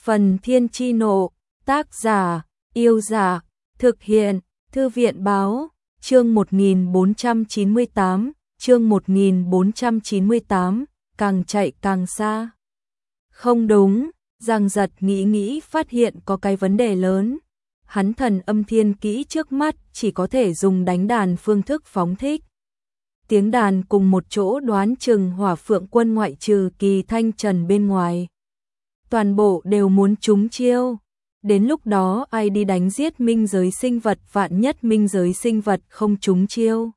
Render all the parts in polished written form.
Phần Thiên Chi Nộ, tác giả, Yêu Giả, thực hiện, Thư viện Báo, chương 1498, chương 1498, càng chạy càng xa. Không đúng, Giang Giật nghĩ phát hiện có cái vấn đề lớn. Hắn thần âm thiên kỹ trước mắt chỉ có thể dùng đánh đàn phương thức phóng thích. Tiếng đàn cùng một chỗ đoán chừng Hỏa Phượng Quân ngoại trừ Kỳ Thanh Trần bên ngoài. Toàn bộ đều muốn trúng chiêu. Đến lúc đó ai đi đánh giết minh giới sinh vật, vạn nhất minh giới sinh vật không trúng chiêu.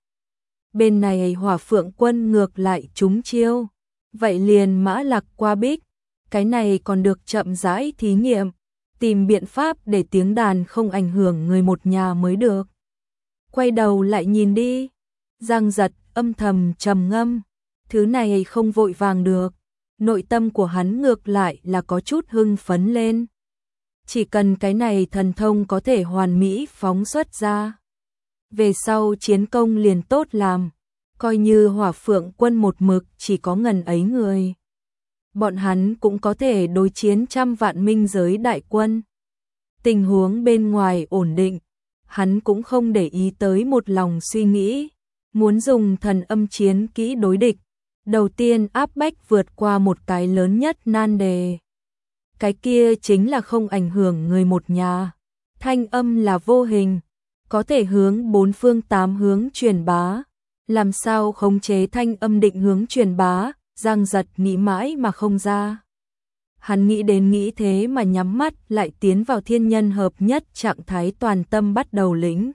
Bên này Hỏa Phượng Quân ngược lại trúng chiêu. Vậy liền mã lạc qua bích. Cái này còn được chậm rãi thí nghiệm. Tìm biện pháp để tiếng đàn không ảnh hưởng người một nhà mới được. Quay đầu lại nhìn đi. Giang Giật âm thầm trầm ngâm. Thứ này không vội vàng được. Nội tâm của hắn ngược lại là có chút hưng phấn lên. Chỉ cần cái này thần thông có thể hoàn mỹ phóng xuất ra. Về sau chiến công liền tốt làm. Coi như Hỏa Phượng Quân một mực chỉ có ngần ấy người. Bọn hắn cũng có thể đối chiến trăm vạn minh giới đại quân. Tình huống bên ngoài ổn định. Hắn cũng không để ý tới một lòng suy nghĩ. Muốn dùng thần âm chiến kỹ đối địch. Đầu tiên áp bách vượt qua một cái lớn nhất nan đề. Cái kia chính là không ảnh hưởng người một nhà. Thanh âm là vô hình, có thể hướng bốn phương tám hướng truyền bá. Làm sao khống chế thanh âm định hướng truyền bá, Giang Giật nghĩ mãi mà không ra. Hắn nghĩ đến nghĩ thế mà nhắm mắt lại tiến vào thiên nhân hợp nhất trạng thái toàn tâm bắt đầu lĩnh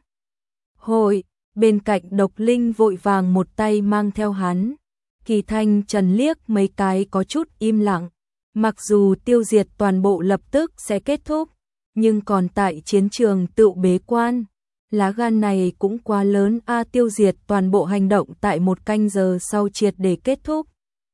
hội. Bên cạnh Độc Linh vội vàng một tay mang theo hắn. Kỳ Thanh Trần liếc mấy cái có chút im lặng. Mặc dù tiêu diệt toàn bộ lập tức sẽ kết thúc, nhưng còn tại chiến trường tự bế quan. Lá gan này cũng quá lớn a, tiêu diệt toàn bộ hành động tại một canh giờ sau triệt để kết thúc.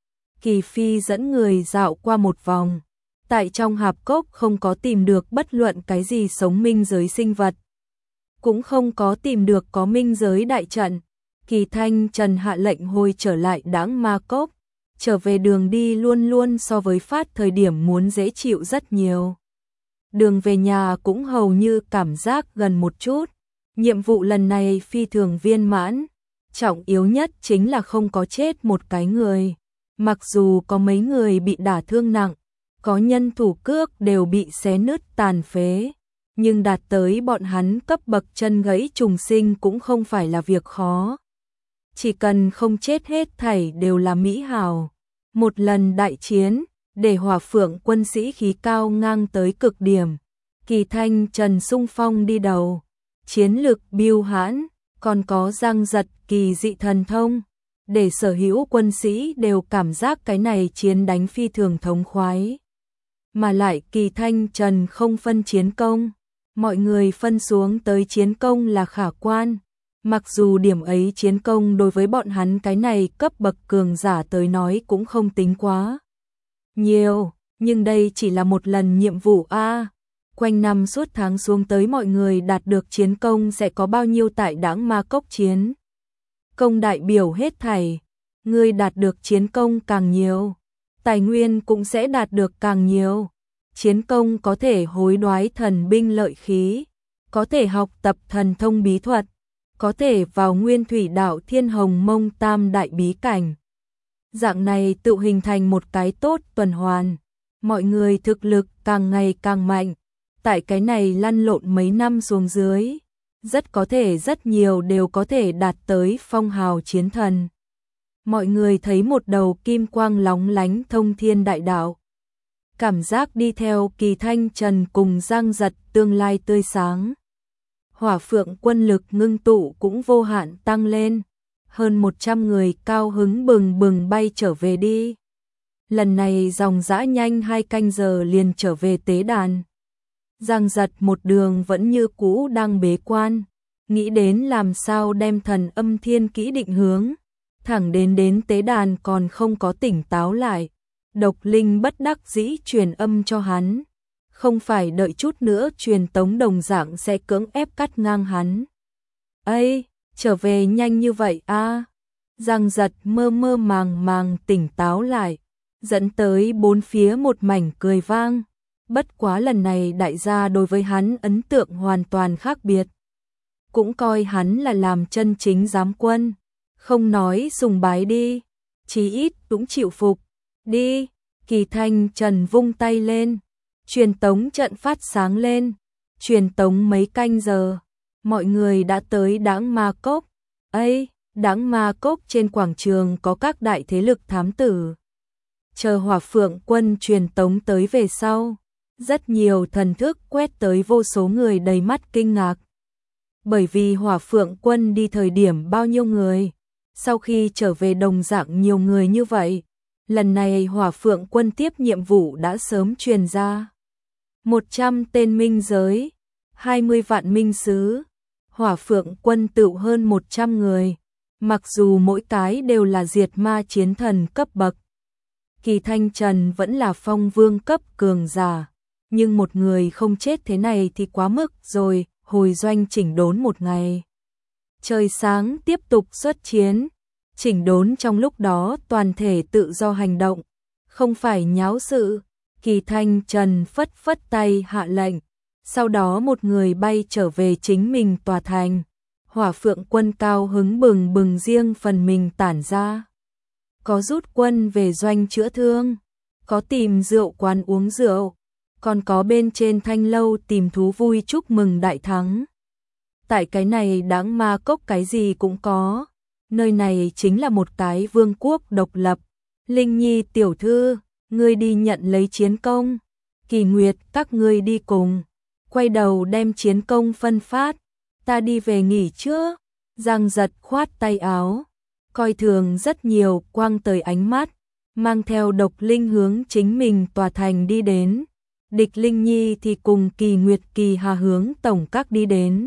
Kỳ Phi dẫn người dạo qua một vòng. Tại trong hạp cốc không có tìm được bất luận cái gì sống minh giới sinh vật. Cũng không có tìm được có minh giới đại trận. Kỳ Thanh Trần hạ lệnh hồi trở lại Đãng Ma Cốc. Trở về đường đi luôn luôn so với phát thời điểm muốn dễ chịu rất nhiều. Đường về nhà cũng hầu như cảm giác gần một chút. Nhiệm vụ lần này phi thường viên mãn. Trọng yếu nhất chính là không có chết một cái người. Mặc dù có mấy người bị đả thương nặng, có nhân thủ cước đều bị xé nứt tàn phế. Nhưng đạt tới bọn hắn cấp bậc chân gãy trùng sinh cũng không phải là việc khó. Chỉ cần không chết hết thảy đều là mỹ hảo. Một lần đại chiến, để Hỏa Phượng Quân sĩ khí cao ngang tới cực điểm. Kỳ Thanh Trần xung phong đi đầu. Chiến lực biêu hãn, còn có Giang Giật kỳ dị thần thông. Để sở hữu quân sĩ đều cảm giác cái này chiến đánh phi thường thống khoái. Mà lại Kỳ Thanh Trần không phân chiến công. Mọi người phân xuống tới chiến công là khả quan. Mặc dù điểm ấy chiến công đối với bọn hắn cái này cấp bậc cường giả tới nói cũng không tính quá nhiều, nhưng đây chỉ là một lần nhiệm vụ a. Quanh năm suốt tháng xuống tới mọi người đạt được chiến công sẽ có bao nhiêu tại Đãng Ma Cốc chiến công đại biểu hết thảy. Người đạt được chiến công càng nhiều, tài nguyên cũng sẽ đạt được càng nhiều. Chiến công có thể hối đoái thần binh lợi khí, có thể học tập thần thông bí thuật, có thể vào Nguyên Thủy Đạo Thiên Hồng Mông Tam đại bí cảnh. Dạng này tự hình thành một cái tốt tuần hoàn. Mọi người thực lực càng ngày càng mạnh. Tại cái này lăn lộn mấy năm xuống dưới, rất có thể rất nhiều đều có thể đạt tới phong hào chiến thần. Mọi người thấy một đầu kim quang lóng lánh thông thiên đại đạo. Cảm giác đi theo Kỳ Thanh Trần cùng Giang Giật tương lai tươi sáng. Hỏa Phượng Quân lực ngưng tụ cũng vô hạn tăng lên. Hơn 100 người cao hứng bừng bừng bay trở về đi. Lần này dòng dã nhanh 2 canh giờ liền trở về tế đàn. Giang Giật một đường vẫn như cũ đang bế quan. Nghĩ đến làm sao đem thần âm thiên kỹ định hướng. Thẳng đến tế đàn còn không có tỉnh táo lại. Độc Linh bất đắc dĩ truyền âm cho hắn. Không phải đợi chút nữa truyền tống đồng dạng sẽ cưỡng ép cắt ngang hắn. Ây, trở về nhanh như vậy a. Giang Giật mơ mơ màng màng tỉnh táo lại, dẫn tới bốn phía một mảnh cười vang. Bất quá lần này đại gia đối với hắn ấn tượng hoàn toàn khác biệt. Cũng coi hắn là làm chân chính giám quân. Không nói sùng bái đi, chí ít cũng chịu phục. Đi, Kỳ Thanh Trần vung tay lên. Truyền tống trận phát sáng lên. Truyền tống mấy canh giờ. Mọi người đã tới Đãng Ma Cốc. Ây, Đãng Ma Cốc trên quảng trường có các đại thế lực thám tử. Chờ Hỏa Phượng Quân truyền tống tới về sau. Rất nhiều thần thức quét tới vô số người đầy mắt kinh ngạc. Bởi vì Hỏa Phượng Quân đi thời điểm bao nhiêu người, sau khi trở về đồng dạng nhiều người như vậy. Lần này Hỏa Phượng Quân tiếp nhiệm vụ đã sớm truyền ra. 100 tên minh giới, 20 vạn minh sứ, Hỏa Phượng Quân tựu hơn 100 người, mặc dù mỗi cái đều là diệt ma chiến thần cấp bậc. Kỳ Thanh Trần vẫn là phong vương cấp cường giả, nhưng một người không chết thế này thì quá mức rồi, hồi doanh chỉnh đốn một ngày. Trời sáng tiếp tục xuất chiến, chỉnh đốn trong lúc đó toàn thể tự do hành động, không phải nháo sự. Kỳ Thanh Trần phất phất tay hạ lệnh, sau đó một người bay trở về chính mình tòa thành. Hỏa Phượng Quân cao hứng bừng bừng riêng phần mình tản ra. Có rút quân về doanh chữa thương, có tìm rượu quán uống rượu, còn có bên trên thanh lâu tìm thú vui chúc mừng đại thắng. Tại cái này Đãng Ma Cốc cái gì cũng có, nơi này chính là một cái vương quốc độc lập. Linh Nhi tiểu thư, ngươi đi nhận lấy chiến công. Kỳ Nguyệt, các ngươi đi cùng. Quay đầu đem chiến công phân phát. Ta đi về nghỉ trước. Giang Giật khoát tay áo, coi thường rất nhiều, quang tới ánh mắt, mang theo Độc Linh hướng chính mình tòa thành đi đến. Địch Linh Nhi thì cùng Kỳ Nguyệt Kỳ Hà hướng tổng các đi đến.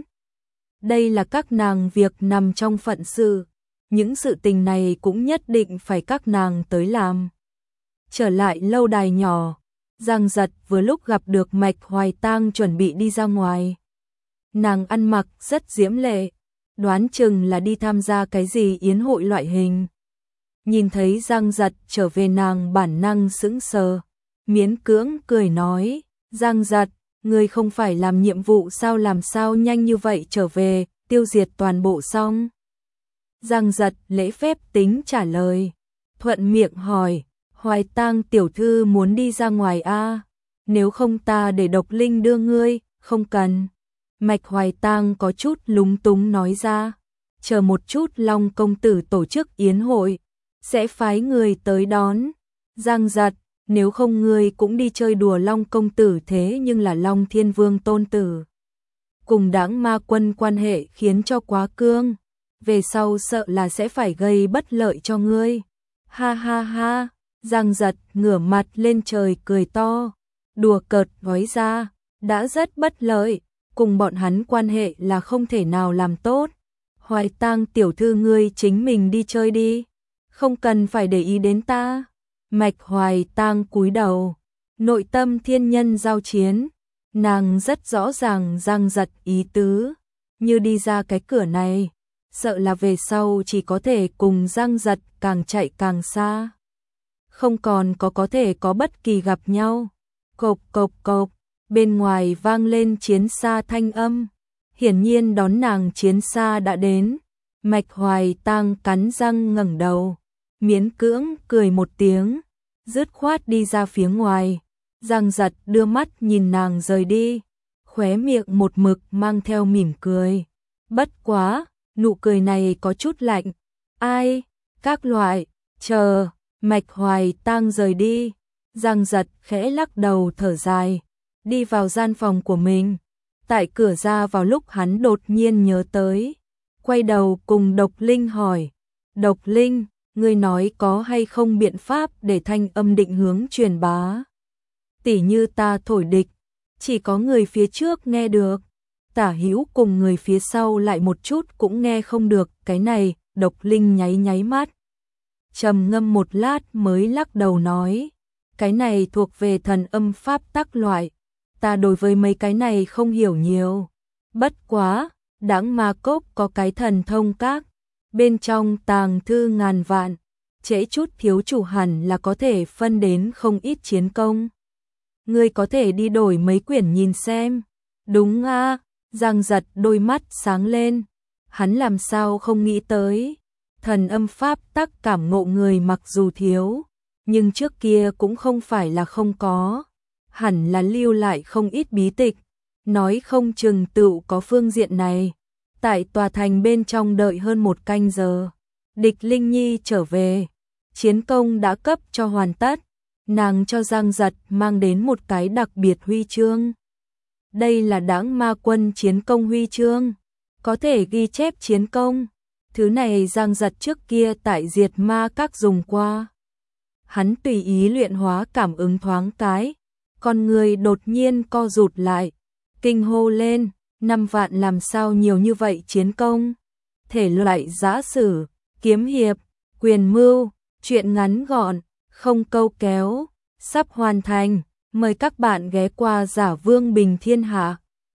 Đây là các nàng việc nằm trong phận sự, những sự tình này cũng nhất định phải các nàng tới làm. Trở lại lâu đài nhỏ, Giang Giật vừa lúc gặp được Mạch Hoài Tang chuẩn bị đi ra ngoài. Nàng ăn mặc rất diễm lệ, đoán chừng là đi tham gia cái gì yến hội loại hình. Nhìn thấy Giang Giật trở về nàng bản năng sững sờ, miễn cưỡng cười nói, Giang Giật, ngươi không phải làm nhiệm vụ sao, làm sao nhanh như vậy trở về, tiêu diệt toàn bộ xong. Giang Giật lễ phép tính trả lời, thuận miệng hỏi, Hoài Tang tiểu thư muốn đi ra ngoài a? Nếu không ta để Độc Linh đưa ngươi. Không cần. Mạch Hoài Tang có chút lúng túng nói ra, chờ một chút Long công tử tổ chức yến hội, sẽ phái người tới đón. Giang Giật, nếu không ngươi cũng đi chơi đùa Long công tử, thế nhưng là Long Thiên Vương tôn tử. Cùng Đãng Ma Quân quan hệ khiến cho quá cương, về sau sợ là sẽ phải gây bất lợi cho ngươi. Ha ha ha, Giang Giật ngửa mặt lên trời cười to, đùa cợt nói ra, đã rất bất lợi, cùng bọn hắn quan hệ là không thể nào làm tốt. Hoài Tang tiểu thư ngươi chính mình đi chơi đi, không cần phải để ý đến ta. Mạch Hoài Tang cúi đầu, nội tâm thiên nhân giao chiến, nàng rất rõ ràng Giang Giật ý tứ, như đi ra cái cửa này, sợ là về sau chỉ có thể cùng Giang Giật càng chạy càng xa, không còn có thể có bất kỳ gặp nhau. Cộp cộp cộp, bên ngoài vang lên chiến xa thanh âm, hiển nhiên đón nàng chiến xa đã đến. Mạch Hoài Tang cắn răng ngẩng đầu, miễn cưỡng cười một tiếng, dứt khoát đi ra phía ngoài. Giang Giật đưa mắt nhìn nàng rời đi, khóe miệng một mực mang theo mỉm cười. Bất quá, nụ cười này có chút lạnh. Ai? Các loại, chờ. Mạch Hoài Tang rời đi, Giang Giật khẽ lắc đầu thở dài, đi vào gian phòng của mình. Tại cửa ra vào lúc hắn đột nhiên nhớ tới, quay đầu cùng Độc Linh hỏi, Độc Linh, ngươi nói có hay không biện pháp để thanh âm định hướng truyền bá? Tỉ như ta thổi địch, chỉ có người phía trước nghe được, tả hữu cùng người phía sau lại một chút cũng nghe không được. Cái này, Độc Linh nháy nháy mắt, trầm ngâm một lát mới lắc đầu nói, cái này thuộc về thần âm pháp tắc loại, ta đối với mấy cái này không hiểu nhiều. Bất quá, Đãng Ma Cốc có cái thần thông các, bên trong tàng thư ngàn vạn, trễ chút thiếu chủ hẳn là có thể phân đến không ít chiến công. ngươi có thể đi đổi mấy quyển nhìn xem. Đúng a, Giang Giật đôi mắt sáng lên, hắn làm sao không nghĩ tới. Thần âm pháp tắc cảm ngộ người mặc dù thiếu, nhưng trước kia cũng không phải là không có, hẳn là lưu lại không ít bí tịch, nói không chừng tựu có phương diện này. Tại tòa thành bên trong đợi hơn 1 canh giờ, Địch Linh Nhi trở về, chiến công đã cấp cho hoàn tất, nàng cho Giang Giật mang đến một cái đặc biệt huy chương. Đây là Đãng Ma Quân chiến công huy chương, có thể ghi chép chiến công. Thứ này Giang Giật trước kia tại Diệt Ma Các dùng qua. Hắn tùy ý luyện hóa cảm ứng thoáng cái, con người đột nhiên co rụt lại, kinh hô lên, 5 vạn làm sao nhiều như vậy chiến công. Thể loại giã sử, kiếm hiệp, quyền mưu, truyện ngắn gọn, không câu kéo, sắp hoàn thành, mời các bạn ghé qua Giả Vương Bình Thiên Hạ.